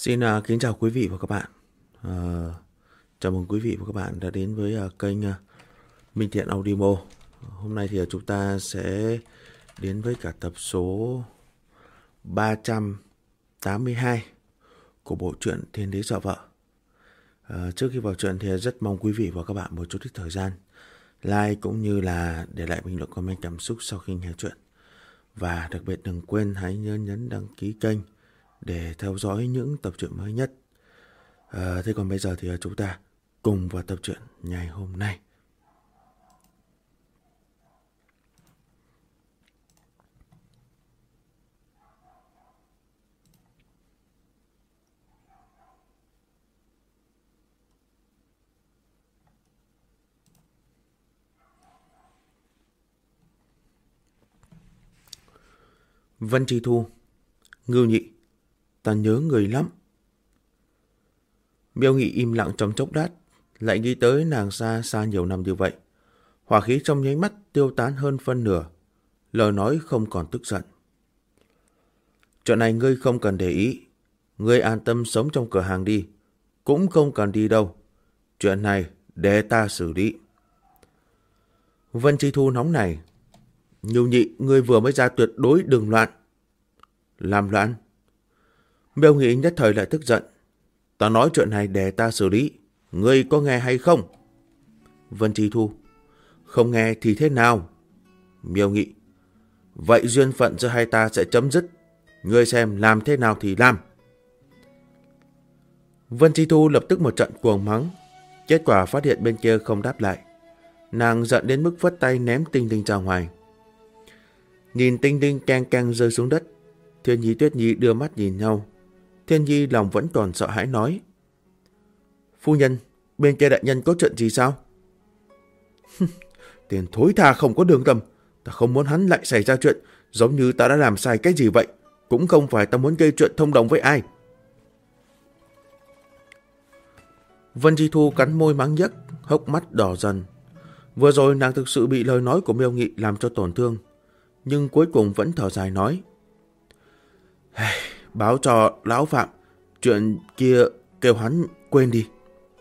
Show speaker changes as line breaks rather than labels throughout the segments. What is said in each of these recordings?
Xin kính chào quý vị và các bạn. Chào mừng quý vị và các bạn đã đến với kênh Minh Thiện Audio. Hôm nay thì chúng ta sẽ đến với cả tập số 382 của bộ truyện Thiên Đế Sợ Vợ. Trước khi vào truyện thì rất mong quý vị và các bạn một chút ít thời gian like cũng như là để lại bình luận comment cảm xúc sau khi nghe truyện. Và đặc biệt đừng quên hãy nhớ nhấn đăng ký kênh để theo dõi những tập truyện mới nhất. Thế còn bây giờ thì chúng ta cùng vào tập truyện ngày hôm nay. Vân Chi Thu. Ngưu Nhị, ta nhớ người lắm. Miêu Nghị im lặng trong chốc lát, lại nghĩ tới nàng xa xa nhiều năm như vậy. Hỏa khí trong nháy mắt tiêu tán hơn phân nửa, lời nói không còn tức giận. Chuyện này ngươi không cần để ý, ngươi an tâm sống trong cửa hàng đi, cũng không cần đi đâu. Chuyện này để ta xử lý. Vân Chi Thu nóng này. Ngưu Nhị, ngươi vừa mới ra, tuyệt đối đừng loạn. Làm loạn? Miêu Nghị nhất thời lại tức giận. Ta nói chuyện này để ta xử lý, ngươi có nghe hay không? Vân Chi Thu. Không nghe thì thế nào? Miêu Nghị. Vậy duyên phận giữa hai ta sẽ chấm dứt. Ngươi xem làm thế nào thì làm. Vân Chi Thu lập tức một trận cuồng mắng. Kết quả phát hiện bên kia không đáp lại. Nàng giận đến mức vất tay ném Tinh Tinh ra ngoài. Nhìn Tinh Tinh keng keng rơi xuống đất, Thiên Nhi Tuyết Nhi đưa mắt nhìn nhau. Thiên Nhi lòng vẫn còn sợ hãi nói. Phu nhân, bên kia đại nhân có chuyện gì sao? Tiền thối tha không có đường tâm. Ta không muốn hắn lại xảy ra chuyện giống như ta đã làm sai cái gì vậy. Cũng không phải ta muốn gây chuyện thông đồng với ai. Vân Chi Thu cắn môi mắng nhếch, hốc mắt đỏ dần. Vừa rồi nàng thực sự bị lời nói của Miêu Nghị làm cho tổn thương, nhưng cuối cùng vẫn thở dài nói. Báo cho lão Phạm, chuyện kia kêu hắn quên đi.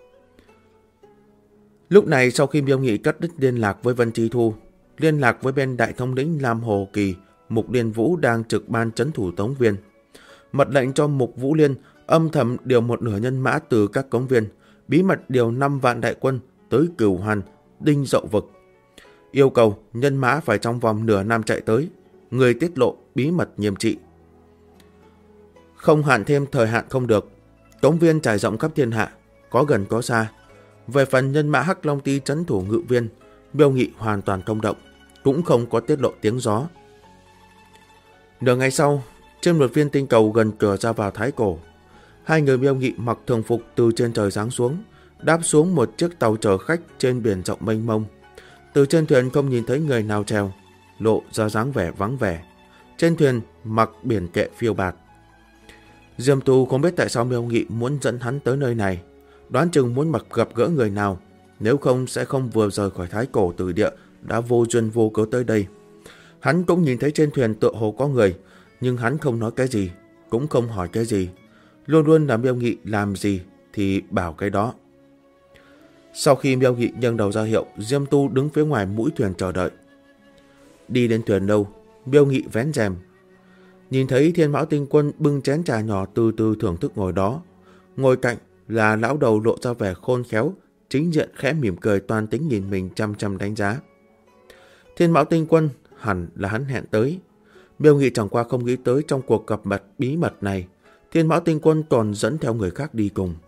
Lúc này sau khi Miêu Nghị cắt đứt liên lạc với Vân Chi Thu, liên lạc với bên đại thống lĩnh Lam Hồ Kỳ, Mục Điền Vũ đang trực ban trấn thủ Tống Viên. Mật lệnh cho Mục Vũ Liên âm thầm điều một nửa nhân mã từ các cống viên, bí mật điều 5 vạn đại quân tới Cửu Hoàn, Đinh Dậu Vực. Yêu cầu nhân mã phải trong vòng nửa năm chạy tới, người tiết lộ bí mật nghiêm trị. Không hạn thêm thời hạn không được. Cống viên trải rộng khắp thiên hạ, có gần có xa. Về phần nhân mã Hắc Long Ty trấn thủ Ngự Viên, Miêu Nghị hoàn toàn thông động, cũng không có tiết lộ tiếng gió. Nửa ngày sau, trên một viên tinh cầu gần cửa ra vào Thái Cổ, hai người Miêu Nghị mặc thường phục từ trên trời giáng xuống, đáp xuống một chiếc tàu chở khách trên biển rộng mênh mông. Từ trên thuyền không nhìn thấy người nào chèo, lộ ra dáng vẻ vắng vẻ. Trên thuyền mặc biển kệ phiêu bạt. Diêm Tu không biết tại sao Miêu Nghị muốn dẫn hắn tới nơi này, đoán chừng muốn gặp gỡ người nào, nếu không sẽ không vừa rời khỏi Thái Cổ Tử Địa đã vô duyên vô cớ tới đây. Hắn cũng nhìn thấy trên thuyền tựa hồ có người, nhưng hắn không nói cái gì, cũng không hỏi cái gì, luôn luôn là Miêu Nghị làm gì thì bảo cái đó. Sau khi Miêu Nghị nhấc đầu ra hiệu, Diêm Tu đứng phía ngoài mũi thuyền chờ đợi. Đi đến thuyền đâu, Miêu Nghị vén rèm, nhìn thấy Thiên Mão Tinh Quân bưng chén trà nhỏ từ từ thưởng thức ngồi đó. Ngồi cạnh là lão đầu lộ ra vẻ khôn khéo, chính diện khẽ mỉm cười, toan tính nhìn mình chăm chăm đánh giá. Thiên Mão Tinh Quân hẳn là hắn hẹn tới. Miêu Nghị chẳng qua không nghĩ tới trong cuộc gặp mặt bí mật này, Thiên Mão Tinh Quân còn dẫn theo người khác đi cùng.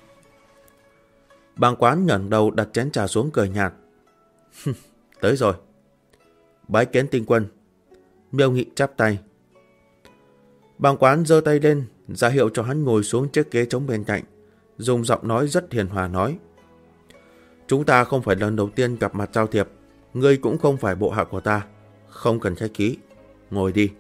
Bàng Quán ngẩng đầu đặt chén trà xuống cười nhạt. Tới rồi. Bái kiến Tinh Quân. Miêu Nghị chắp tay. Bàng Quán giơ tay lên, ra hiệu cho hắn ngồi xuống chiếc ghế trống bên cạnh, dùng giọng nói rất hiền hòa nói. Chúng ta không phải lần đầu tiên gặp mặt giao thiệp, ngươi cũng không phải bộ hạ của ta, không cần khách khí, ngồi đi.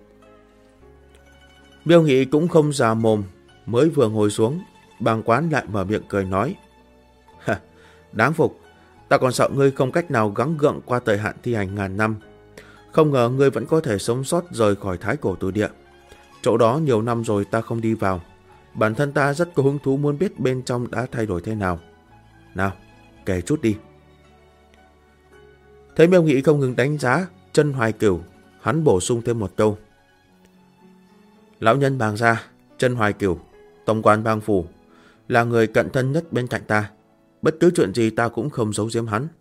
Miêu Nghị cũng không già mồm, mới vừa ngồi xuống, Bàng Quán lại mở miệng cười nói. Đáng phục, ta còn sợ ngươi không cách nào gắng gượng qua thời hạn thi hành 1000 năm. Không ngờ ngươi vẫn có thể sống sót rời khỏi Thái Cổ Tử Địa. Chỗ đó nhiều năm rồi ta không đi vào. Bản thân ta rất có hứng thú muốn biết bên trong đã thay đổi thế nào. Nào, kể chút đi. Thấy Miêu Nghị không ngừng đánh giá Chân Hoài Cửu, hắn bổ sung thêm một câu. Lão nhân Bàng gia, Chân Hoài Cửu, tổng quản Bàng phủ, là người cận thân nhất bên cạnh ta. Bất cứ chuyện gì ta cũng không giấu giếm hắn.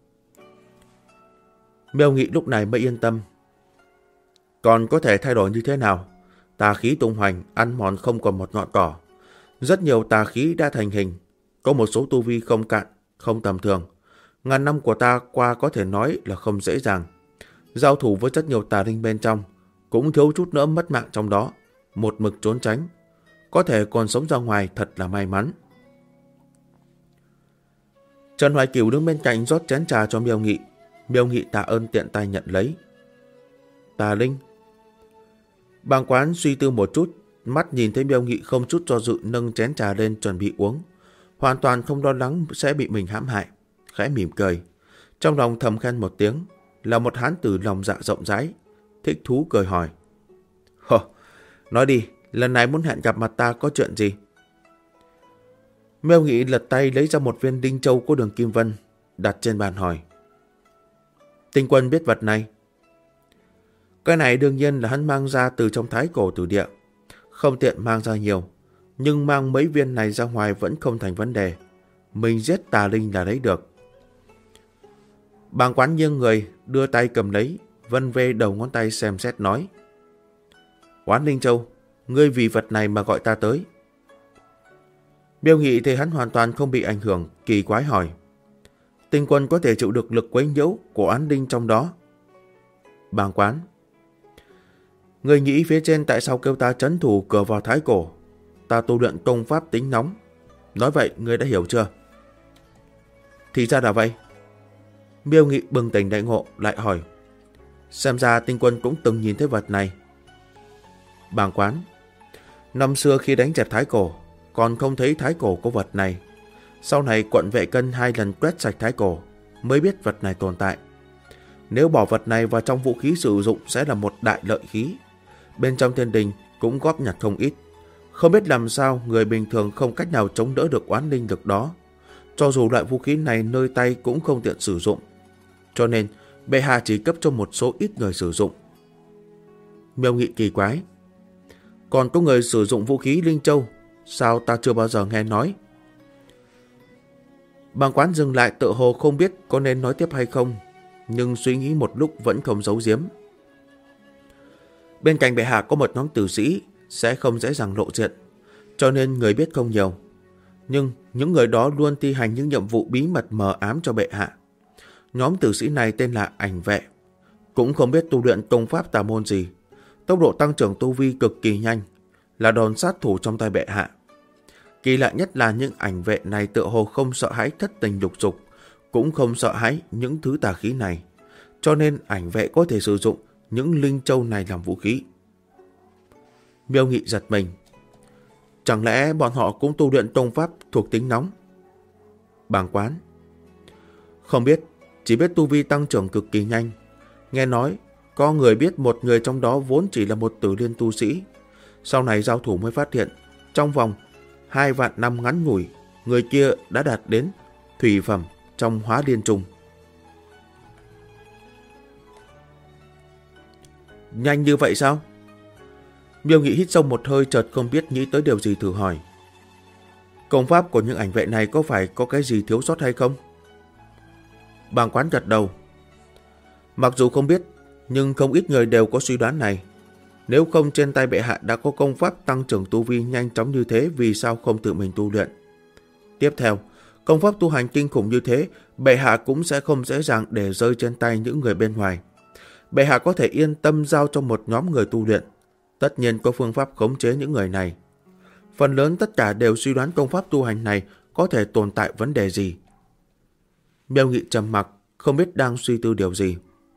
Miêu Nghị lúc này mới yên tâm. Còn có thể thay đổi như thế nào? Tà khí tung hoành, ăn mòn không còn một ngọn cỏ. Rất nhiều tà khí đã thành hình. Có một số tu vi không cạn, không tầm thường. Ngàn năm của ta qua có thể nói là không dễ dàng. Giao thủ với rất nhiều tà linh bên trong, cũng thiếu chút nữa mất mạng trong đó. Một mực trốn tránh, có thể còn sống ra ngoài thật là may mắn. Trần Hoài Cửu đứng bên cạnh rót chén trà cho Miêu Nghị. Miêu Nghị tạ ơn tiện tay nhận lấy. Tà linh. Bàng Quán suy tư một chút, mắt nhìn thấy Miêu Nghị không chút do dự nâng chén trà lên chuẩn bị uống, hoàn toàn không lo lắng sẽ bị mình hãm hại, khẽ mỉm cười, trong lòng thầm khen một tiếng, là một hán tử lòng dạ rộng rãi, thích thú cười hỏi. Nói đi, lần này muốn hẹn gặp mặt ta có chuyện gì? Miêu Nghị lật tay lấy ra một viên đinh châu của Đường Kim Vân, đặt trên bàn hỏi. Tinh Quân biết vật này? Cái này đương nhiên là hắn mang ra từ trong thái cổ tử địa, không tiện mang ra nhiều, nhưng mang mấy viên này ra ngoài vẫn không thành vấn đề. Mình giết tà linh là lấy được. Bàng Quán nghiêng người, đưa tay cầm lấy, vân vê đầu ngón tay xem xét nói. Oán Linh Châu, ngươi vì vật này mà gọi ta tới. Miêu Nghị thấy hắn hoàn toàn không bị ảnh hưởng, kỳ quái hỏi. Tinh Quân có thể chịu được lực quấy nhiễu của oán linh trong đó? Bàng Quán. Ngươi nghĩ phía trên tại sao kêu ta trấn thủ cửa vào thái cổ? Ta tu luyện công pháp tính nóng. Nói vậy ngươi đã hiểu chưa? Thì ra là vậy. Miêu Nghị bừng tỉnh đại ngộ, lại hỏi. Xem ra Tinh Quân cũng từng nhìn thấy vật này. Bàng Quán. Năm xưa khi đánh dẹp thái cổ, còn không thấy thái cổ có vật này. Sau này quận Vệ Cân 2 lần quét sạch thái cổ, mới biết vật này tồn tại. Nếu bỏ vật này vào trong vũ khí sử dụng sẽ là một đại lợi khí. Bên trong thiên đình cũng góp nhặt không ít. Không biết làm sao người bình thường không cách nào chống đỡ được oán linh lực đó. Cho dù loại vũ khí này nơi tay cũng không tiện sử dụng. Cho nên bệ hạ chỉ cấp cho một số ít người sử dụng. Miêu Nghị kỳ quái. Còn có người sử dụng vũ khí Linh Châu, sao ta chưa bao giờ nghe nói? Bàng Quán dừng lại tự hồ không biết có nên nói tiếp hay không, nhưng suy nghĩ một lúc vẫn không giấu giếm. Bên cạnh bệ hạ có một nhóm tử sĩ sẽ không dễ dàng lộ diện, cho nên người biết không nhiều. Nhưng những người đó luôn thi hành những nhiệm vụ bí mật mờ ám cho bệ hạ. Nhóm tử sĩ này tên là Ảnh Vệ, cũng không biết tu luyện công pháp tà môn gì. Tốc độ tăng trưởng tu vi cực kỳ nhanh, là đòn sát thủ trong tay bệ hạ. Kỳ lạ nhất là những ảnh vệ này tựa hồ không sợ hãi thất tình lục dục, cũng không sợ hãi những thứ tà khí này, cho nên ảnh vệ có thể sử dụng những linh châu này làm vũ khí. Miêu Nghị giật mình. Chẳng lẽ bọn họ cũng tu luyện công pháp thuộc tính nóng? Bàng Quán. Không biết, chỉ biết tu vi tăng trưởng cực kỳ nhanh. Nghe nói, có người biết một người trong đó vốn chỉ là một tử liên tu sĩ. Sau này giao thủ mới phát hiện, trong vòng 2 vạn năm ngắn ngủi, người kia đã đạt đến thủy phẩm trong Hóa Liên Trung. Nhanh như vậy sao? Miêu Nghị hít sâu một hơi, chợt không biết nghĩ tới điều gì thử hỏi. Công pháp của những ảnh vệ này có phải có cái gì thiếu sót hay không? Bàng Quán gật đầu. Mặc dù không biết, nhưng không ít người đều có suy đoán này. Nếu không trên tay bệ hạ đã có công pháp tăng trưởng tu vi nhanh chóng như thế, vì sao không tự mình tu luyện? Tiếp theo, công pháp tu hành kinh khủng như thế, bệ hạ cũng sẽ không dễ dàng để rơi trên tay những người bên ngoài. Bệ hạ có thể yên tâm giao cho một nhóm người tu luyện. Tất nhiên có phương pháp khống chế những người này. Phần lớn tất cả đều suy đoán công pháp tu hành này có thể tồn tại vấn đề gì. Miêu Nghị trầm mặc, không biết đang suy tư điều gì.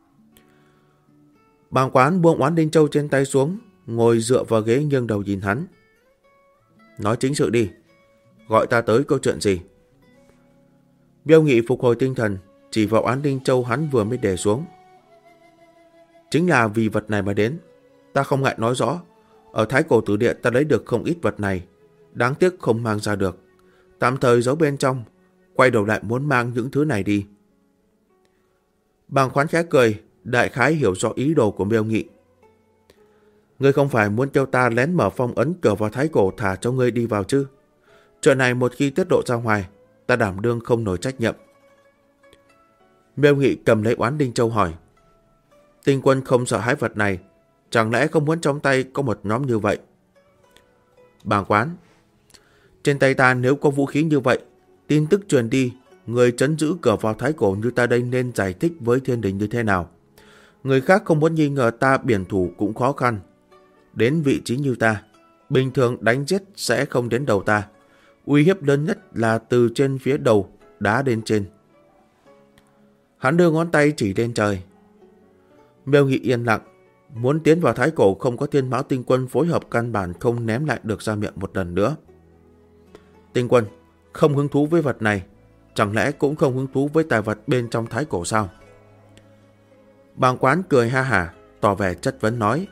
Bàng Quán buông oán Đinh Châu trên tay xuống, ngồi dựa vào ghế nghiêng đầu nhìn hắn. Nói chính sự đi, gọi ta tới câu chuyện gì? Miêu Nghị phục hồi tinh thần, chỉ vào oán Đinh Châu hắn vừa mới để xuống. Chính là vì vật này mà đến. Ta không ngại nói rõ, ở Thái Cổ Tử Địa ta lấy được không ít vật này. đáng tiếc không mang ra được. Tạm thời giấu bên trong, quay đầu lại muốn mang những thứ này đi. Bàng Khoán khẽ cười, đại khái hiểu rõ ý đồ của Miêu Nghị. Ngươi không phải muốn kêu ta lén mở phong ấn cửa vào thái cổ thả cho ngươi đi vào chứ? Chuyện này một khi tiết lộ ra ngoài, ta đảm đương không nổi trách nhiệm. Miêu Nghị cầm lấy Oán Đinh Châu hỏi. Tinh Quân không sợ hãi vật này, chẳng lẽ không muốn trong tay có một nhóm như vậy? Bàng Quán, trên tay ta nếu có vũ khí như vậy, tin tức truyền đi, người trấn giữ cửa vào thái cổ như ta đây nên giải thích với thiên đình như thế nào? Người khác không muốn nghi ngờ ta biển thủ cũng khó khăn. Đến vị trí như ta, bình thường đánh giết sẽ không đến đầu ta. Uy hiếp lớn nhất là từ trên phía đầu đá đến trên. Hắn đưa ngón tay chỉ lên trời. Miêu Nghị yên lặng. Muốn tiến vào thái cổ không có Thiên Mão Tinh Quân phối hợp căn bản không ném lại được ra miệng một lần nữa. Tinh Quân không hứng thú với vật này, chẳng lẽ cũng không hứng thú với tài vật bên trong thái cổ sao? Bàng Quán cười ha hả, tỏ vẻ chất vấn nói.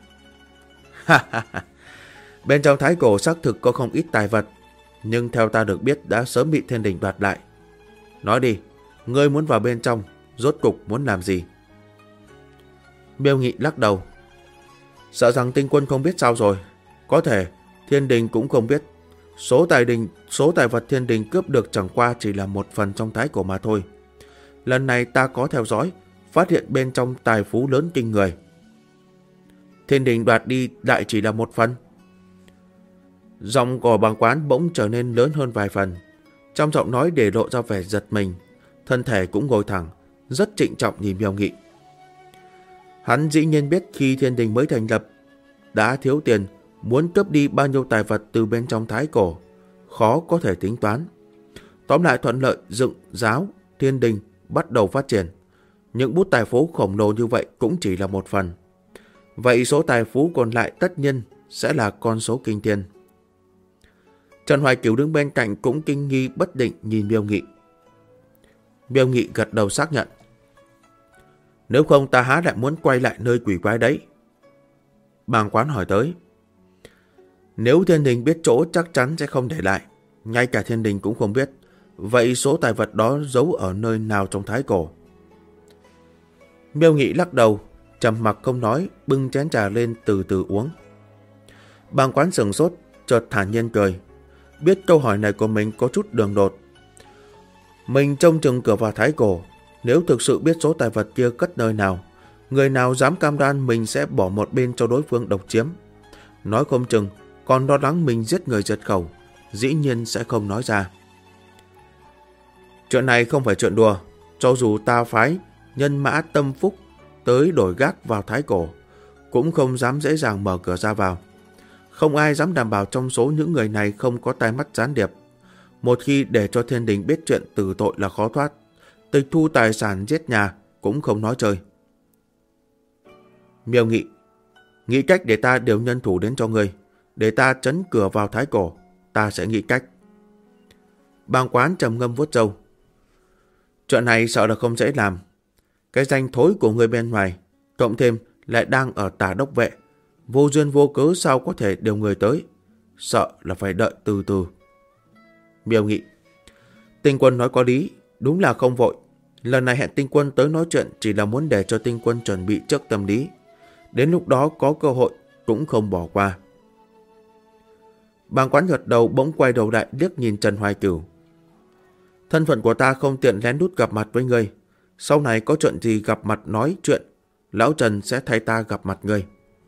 Bên trong thái cổ xác thực có không ít tài vật, nhưng theo ta được biết đã sớm bị thiên đình đoạt lại. Nói đi, ngươi muốn vào bên trong, rốt cục muốn làm gì? Miêu Nghị lắc đầu. Sợ rằng Tinh Quân không biết sao rồi. Có thể thiên đình cũng không biết. Số tài vật thiên đình cướp được chẳng qua chỉ là một phần trong thái cổ mà thôi. Lần này ta có theo dõi, phát hiện bên trong tài phú lớn kinh người. Thiên đình đoạt đi lại chỉ là một phần. Giọng của Bàng Quán bỗng trở nên lớn hơn vài phần. Trong giọng nói để lộ ra vẻ giật mình. Thân thể cũng ngồi thẳng, rất trịnh trọng nhìn Miêu Nghị. Hắn dĩ nhiên biết khi thiên đình mới thành lập, đã thiếu tiền, muốn cướp đi bao nhiêu tài vật từ bên trong thái cổ, khó có thể tính toán. Tóm lại thuận lợi dựng giáo, thiên đình bắt đầu phát triển. Những bút tài phú khổng lồ như vậy cũng chỉ là một phần. Vậy số tài phú còn lại tất nhiên sẽ là con số kinh thiên. Trần Hoài Cửu đứng bên cạnh cũng kinh nghi bất định nhìn Miêu Nghị. Miêu Nghị gật đầu xác nhận. Nếu không ta há lại muốn quay lại nơi quỷ quái đấy? Bàng Quán hỏi tới. Nếu thiên đình biết chỗ chắc chắn sẽ không để lại. Ngay cả thiên đình cũng không biết. Vậy số tài vật đó giấu ở nơi nào trong thái cổ? Miêu Nghị lắc đầu, trầm mặc không nói, bưng chén trà lên từ từ uống. Bàng Quán sửng sốt, chợt thản nhiên cười. Biết câu hỏi này của mình có chút đường đột. Mình trông chừng cửa vào thái cổ. Nếu thực sự biết số tài vật kia cất nơi nào, người nào dám cam đoan mình sẽ bỏ một bên cho đối phương độc chiếm. Nói không chừng còn lo lắng mình giết người diệt khẩu, dĩ nhiên sẽ không nói ra. Chuyện này không phải chuyện đùa. Cho dù ta phái nhân mã tâm phúc tới đổi gác vào thái cổ, cũng không dám dễ dàng mở cửa ra vào. Không ai dám đảm bảo trong số những người này không có tai mắt gián điệp. Một khi để cho thiên đình biết chuyện tử tội là khó thoát. Tịch thu tài sản giết nhà cũng không nói chơi. Miêu Nghị, nghĩ cách để ta điều nhân thủ đến cho ngươi, để ta trấn cửa vào thái cổ, ta sẽ nghĩ cách. Bàng Quán trầm ngâm vuốt râu. Chuyện này sợ là không dễ làm. Cái danh thối của người bên ngoài, cộng thêm lại đang ở Tả Đốc Vệ, vô duyên vô cớ sao có thể điều người tới. Sợ là phải đợi từ từ. Miêu Nghị, Tinh Quân nói có lý, đúng là không vội. Lần này hẹn Tinh Quân tới nói chuyện chỉ là muốn để cho Tinh Quân chuẩn bị trước tâm lý. Đến lúc đó có cơ hội cũng không bỏ qua. Bàng Quán gật đầu, bỗng quay đầu lại liếc nhìn Trần Hoài Cửu. Thân phận của ta không tiện lén lút gặp mặt với ngươi. Sau này có chuyện gì gặp mặt nói chuyện, lão Trần sẽ thay ta gặp mặt ngươi.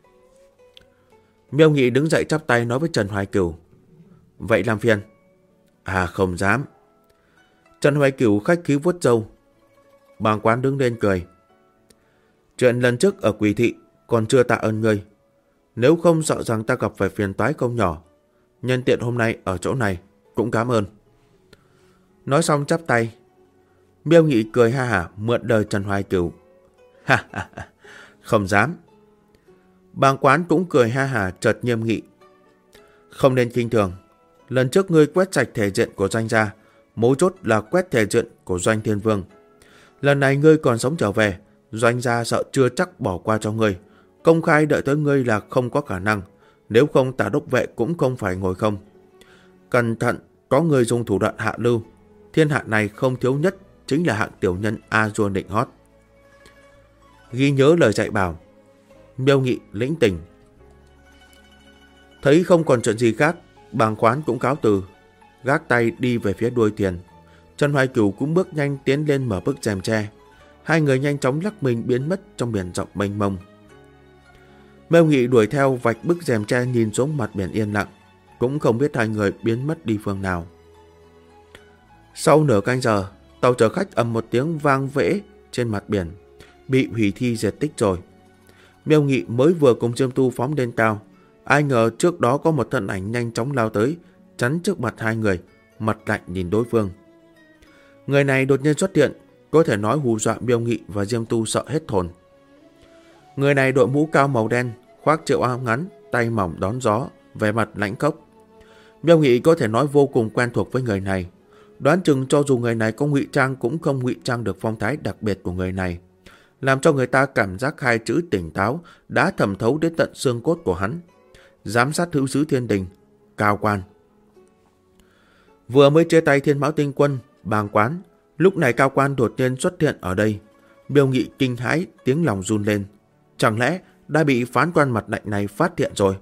Miêu Nghị đứng dậy chắp tay nói với Trần Hoài Cửu. Vậy làm phiền. À không dám. Trần Hoài Cửu khách khí vuốt râu. Bàng Quán đứng lên cười. Chuyện lần trước ở Quỳ Thị còn chưa tạ ơn ngươi. Nếu không sợ rằng ta gặp phải phiền toái không nhỏ. Nhân tiện hôm nay ở chỗ này cũng cảm ơn. Nói xong chắp tay. Miêu Nghị cười ha hả mượn đời Trần Hoài Cửu. Ha ha ha, không dám. Bàng Quán cũng cười ha hả chợt nghiêm nghị. Không nên khinh thường. Lần trước ngươi quét sạch thể diện của Doanh gia, mấu chốt là quét thể diện của Doanh Thiên Vương. Lần này ngươi còn sống trở về, Doanh gia sợ chưa chắc bỏ qua cho ngươi. Công khai đợi tới ngươi là không có khả năng. Nếu không Tả Đốc Vệ cũng không phải ngồi không. Cẩn thận, có người dùng thủ đoạn hạ lưu. Thiên hạ này không thiếu nhất chính là hạng tiểu nhân A Dua nịnh hót. Ghi nhớ lời dạy bảo. Miêu Nghị lĩnh tình. Thấy không còn chuyện gì khác, Bàng Quán cũng cáo từ, gác tay đi về phía đuôi thuyền. Trần Hoài Cửu cũng bước nhanh tiến lên mở bức rèm tre. Hai người nhanh chóng lắc mình biến mất trong biển rộng mênh mông. Miêu Nghị đuổi theo vạch bức rèm tre nhìn xuống mặt biển yên lặng, cũng không biết hai người biến mất đi phương nào. Sau nửa canh giờ, tàu chở khách ầm một tiếng vang vễ trên mặt biển, bị hủy thi diệt tích rồi. Miêu Nghị mới vừa cùng Diêm Tu phóng lên cao, ai ngờ trước đó có một thân ảnh nhanh chóng lao tới, chắn trước mặt hai người, mặt lạnh nhìn đối phương. Người này đột nhiên xuất hiện, có thể nói hù dọa Miêu Nghị và Diêm Tu sợ hết hồn. Người này đội mũ cao màu đen, khoác chiếc áo ngắn, tay mỏng đón gió, vẻ mặt lãnh khốc. Miêu Nghị có thể nói vô cùng quen thuộc với người này. Đoán chừng cho dù người này có ngụy trang cũng không ngụy trang được phong thái đặc biệt của người này, làm cho người ta cảm giác hai chữ tỉnh táo đã thẩm thấu đến tận xương cốt của hắn. Giám sát hữu sứ thiên đình, Cao Quan. Vừa mới chia tay Thiên Mão Tinh Quân, Bàng Quán, lúc này Cao Quan đột nhiên xuất hiện ở đây. Miêu Nghị kinh hãi, tiếng lòng run lên. Chẳng lẽ đã bị phán quan mặt lạnh này phát hiện rồi?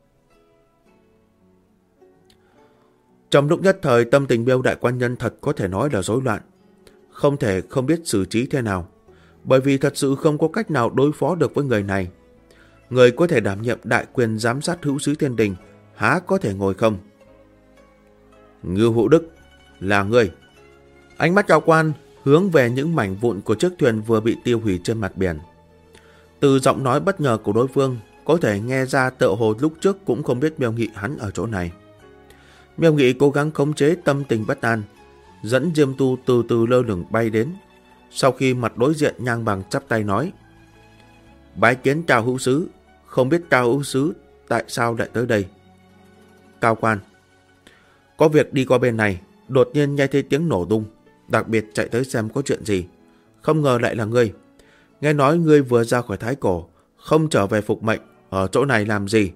Trong lúc nhất thời, tâm tình Miêu đại quan nhân thật có thể nói là rối loạn, không thể không biết xử trí thế nào, bởi vì thật sự không có cách nào đối phó được với người này. Người có thể đảm nhiệm đại quyền giám sát hữu sứ thiên đình há có thể ngồi không? Ngưu Hữu Đức, là ngươi. Ánh mắt Cao Quan hướng về những mảnh vụn của chiếc thuyền vừa bị tiêu hủy trên mặt biển. Từ giọng nói bất ngờ của đối phương, có thể nghe ra tựa hồ lúc trước cũng không biết Miêu Nghị hắn ở chỗ này. Miêu Nghị cố gắng khống chế tâm tình bất an, dẫn Diêm Tu từ từ lơ lửng bay đến. Sau khi mặt đối diện, Nhang Bằng chắp tay nói: Bái kiến Cao hữu sứ, không biết Cao hữu sứ tại sao lại tới đây? Cao Quan: Có việc đi qua bên này, đột nhiên nghe thấy tiếng nổ tung, đặc biệt chạy tới xem có chuyện gì. Không ngờ lại là ngươi. Nghe nói ngươi vừa ra khỏi Thái Cổ, không trở về phục mệnh, ở chỗ này làm gì?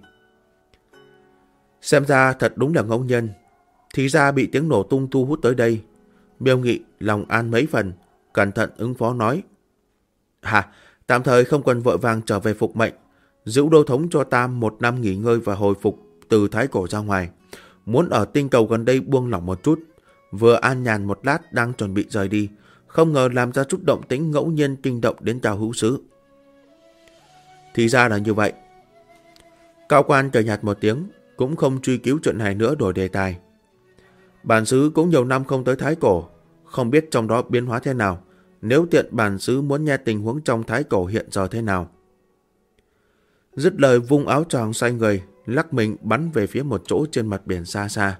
Xem ra thật đúng là ngẫu nhiên, thì ra bị tiếng nổ tung thu hút tới đây. Miêu Nghị lòng an mấy phần, cẩn thận ứng phó nói: Tạm thời không cần vội vàng trở về phục mệnh, giữ đô thống cho ta 1 năm nghỉ ngơi và hồi phục từ Thái Cổ ra ngoài. Muốn ở tinh cầu gần đây buông lỏng một chút. Vừa an nhàn một lát đang chuẩn bị rời đi, không ngờ làm ra chút động tĩnh ngẫu nhiên kinh động đến Cao hữu sứ. Thì ra là như vậy. Cao Quan cười nhạt một tiếng, cũng không truy cứu chuyện này nữa, đổi đề tài. Bản xứ cũng nhiều năm không tới Thái Cổ, không biết trong đó biến hóa thế nào. Nếu tiện bản xứ muốn nghe tình huống trong Thái Cổ hiện giờ thế nào. Dứt lời vung áo choàng xoay người, lắc mình bắn về phía một chỗ trên mặt biển xa xa.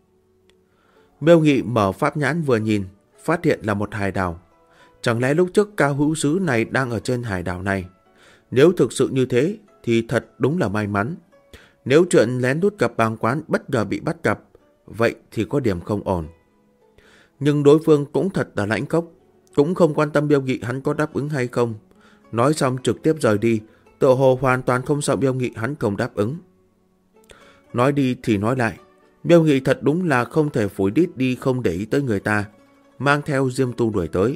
Miêu Nghị mở pháp nhãn vừa nhìn, phát hiện là một hải đảo. Chẳng lẽ lúc trước Cao hữu sứ này đang ở trên hải đảo này? Nếu thực sự như thế thì thật đúng là may mắn. Nếu chuyện lén lút gặp Bàng Quán bất ngờ bị bắt gặp, vậy thì có điểm không ổn. Nhưng đối phương cũng thật là lãnh khốc, cũng không quan tâm Miêu Nghị hắn có đáp ứng hay không. Nói xong trực tiếp rời đi, tựa hồ hoàn toàn không sợ Miêu Nghị hắn không đáp ứng. Nói đi thì nói lại, Miêu Nghị thật đúng là không thể phủi đít đi không để ý tới người ta, mang theo Diêm Tu đuổi tới.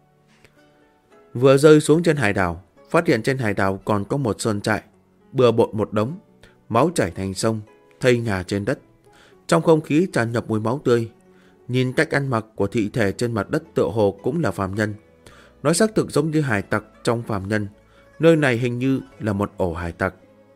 Vừa rơi xuống trên hải đảo, phát hiện trên hải đảo còn có một sơn trại, bừa bộn một đống, máu chảy thành sông, thây ngà trên đất. Trong không khí tràn ngập mùi máu tươi. Nhìn cách ăn mặc của thị thể trên mặt đất tựa hồ cũng là phàm nhân. Nói xác thực giống như hải tặc trong phàm nhân. Nơi này hình như là một ổ hải tặc.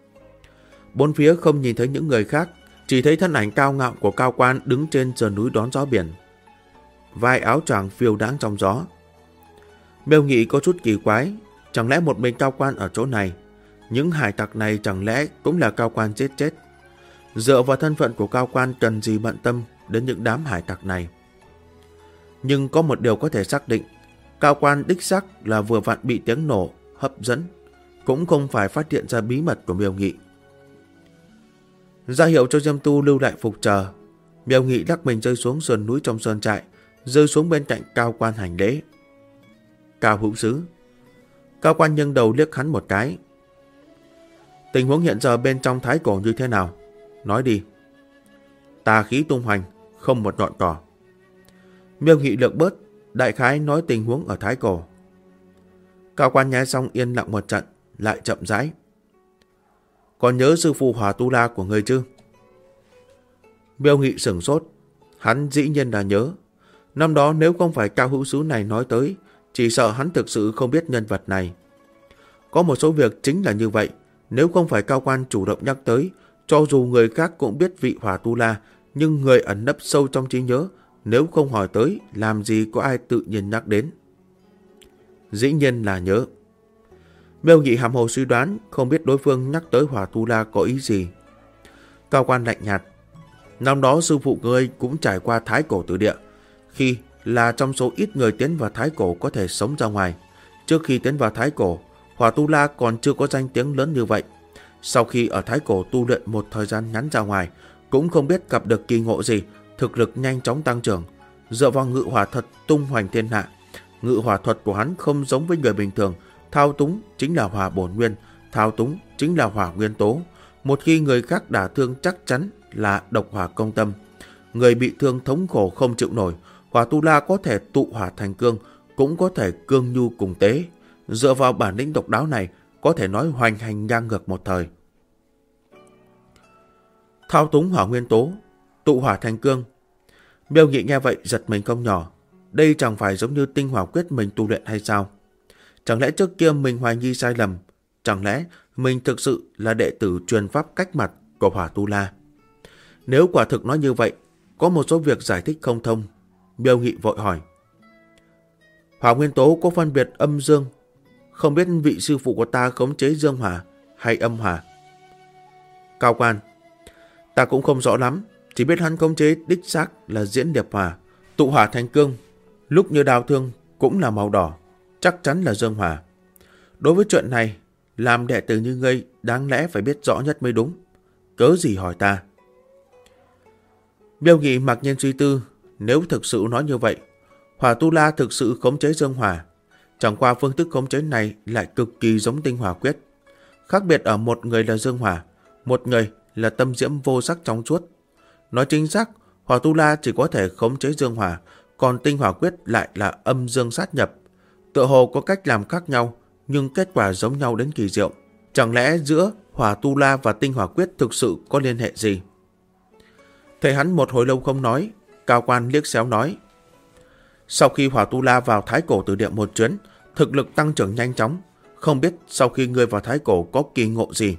Bốn phía không nhìn thấy những người khác, chỉ thấy thân ảnh cao ngạo của Cao Quan đứng trên sườn núi đón gió biển. Vai áo choàng phiêu đãng trong gió. Miêu Nghị có chút kỳ quái, chẳng lẽ một mình Cao Quan ở chỗ này? Những hải tặc này chẳng lẽ cũng là Cao Quan giết chết? Dựa vào thân phận của Cao Quan cần gì bận tâm đến những đám hải tặc này? Nhưng có một điều có thể xác định, Cao Quan đích xác là vừa vặn bị tiếng nổ hấp dẫn, cũng không phải phát hiện ra bí mật của Miêu Nghị. Ra hiệu cho Diêm Tu lưu lại phục chờ, Miêu Nghị lắc mình rơi xuống sườn núi trong sơn trại, rơi xuống bên cạnh Cao Quan hành lễ. Cao hữu sứ. Cao Quan nghiêng đầu liếc hắn một cái. Tình huống hiện giờ bên trong Thái Cổ như thế nào? Nói đi. Tà khí tung hoành, không một ngọn cỏ. Miêu Nghị lược bớt, đại khái nói tình huống ở Thái Cổ. Cao quan nghe xong yên lặng một trận, lại chậm rãi. Còn nhớ sư phụ Hỏa Tu La của người chứ? Miêu Nghị sửng sốt, hắn dĩ nhiên là nhớ. Năm đó nếu không phải Cao Hữu Sứ này nói tới, chỉ sợ hắn thực sự không biết nhân vật này. Có một số việc chính là như vậy, nếu không phải cao quan chủ động nhắc tới, cho dù người khác cũng biết vị Hỏa Tu La, nhưng người ẩn nấp sâu trong trí nhớ, nếu không hỏi tới, làm gì có ai tự nhiên nhắc đến. Dĩ nhiên là nhớ. Miêu Nghị hàm hồ suy đoán, không biết đối phương nhắc tới Hỏa Tu La có ý gì. Cao quan lạnh nhạt. Năm đó sư phụ ngươi cũng trải qua Thái Cổ Tử Địa, khi là trong số ít người tiến vào Thái Cổ có thể sống ra ngoài. Trước khi tiến vào Thái Cổ, Hỏa Tu La còn chưa có danh tiếng lớn như vậy. Sau khi ở Thái Cổ tu luyện một thời gian ngắn ra ngoài, cũng không biết gặp được kỳ ngộ gì, thực lực nhanh chóng tăng trưởng. Dựa vào ngự hỏa thuật tung hoành thiên hạ. Ngự hỏa thuật của hắn không giống với người bình thường, thao túng chính là hỏa bổn nguyên, thao túng chính là hỏa nguyên tố. Một khi người khác đả thương chắc chắn là độc hỏa công tâm. Người bị thương thống khổ không chịu nổi, Hỏa Tu La có thể tụ hỏa thành cương, cũng có thể cương nhu cùng tế. Dựa vào bản lĩnh độc đáo này, có thể nói hoành hành ngang ngược một thời. Thao túng hỏa nguyên tố, tụ hỏa thành cương. Miêu Nghị nghe vậy giật mình không nhỏ. Đây chẳng phải giống như tinh hỏa quyết mình tu luyện hay sao? Chẳng lẽ trước kia mình hoài nghi sai lầm? Chẳng lẽ mình thực sự là đệ tử truyền pháp cách mặt của Hỏa Tu La? Nếu quả thực nói như vậy, có một số việc giải thích không thông. Miêu Nghị vội hỏi. Hỏa nguyên tố có phân biệt âm dương, không biết vị sư phụ của ta khống chế dương hỏa hay âm hỏa? Cao quan. Ta cũng không rõ lắm, chỉ biết hắn khống chế đích xác là diễn điệp hỏa, tụ hỏa thành cương, lúc như đao thương cũng là màu đỏ, chắc chắn là dương hỏa. Đối với chuyện này, làm đệ tử như ngươi đáng lẽ phải biết rõ nhất mới đúng. Cớ gì hỏi ta? Miêu Nghị mặc nhiên suy tư, nếu thực sự nói như vậy, Hỏa Tu La thực sự khống chế dương hỏa, chẳng qua phương thức khống chế này lại cực kỳ giống tinh hỏa quyết. Khác biệt ở một người là dương hỏa, một người là tâm diễm vô sắc trong suốt. Nói chính xác, Hỏa Tu La chỉ có thể khống chế dương hỏa, còn tinh hỏa quyết lại là âm dương sát nhập. Tựa hồ có cách làm khác nhau, nhưng kết quả giống nhau đến kỳ diệu. Chẳng lẽ giữa Hỏa Tu La và tinh hỏa quyết thực sự có liên hệ gì? Thấy hắn một hồi lâu không nói, cao quan liếc xéo nói. Sau khi Hỏa Tu La vào Thái Cổ Tử Địa một chuyến, thực lực tăng trưởng nhanh chóng. Không biết sau khi ngươi vào Thái Cổ có kỳ ngộ gì?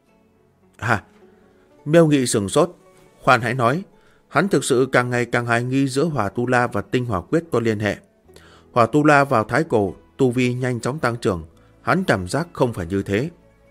Miêu Nghị sửng sốt. Khoan hãy nói, hắn thực sự càng ngày càng hoài nghi giữa Hỏa Tu La và tinh hỏa quyết có liên hệ. Hỏa Tu La vào Thái Cổ, tu vi nhanh chóng tăng trưởng. Hắn cảm giác không phải như thế.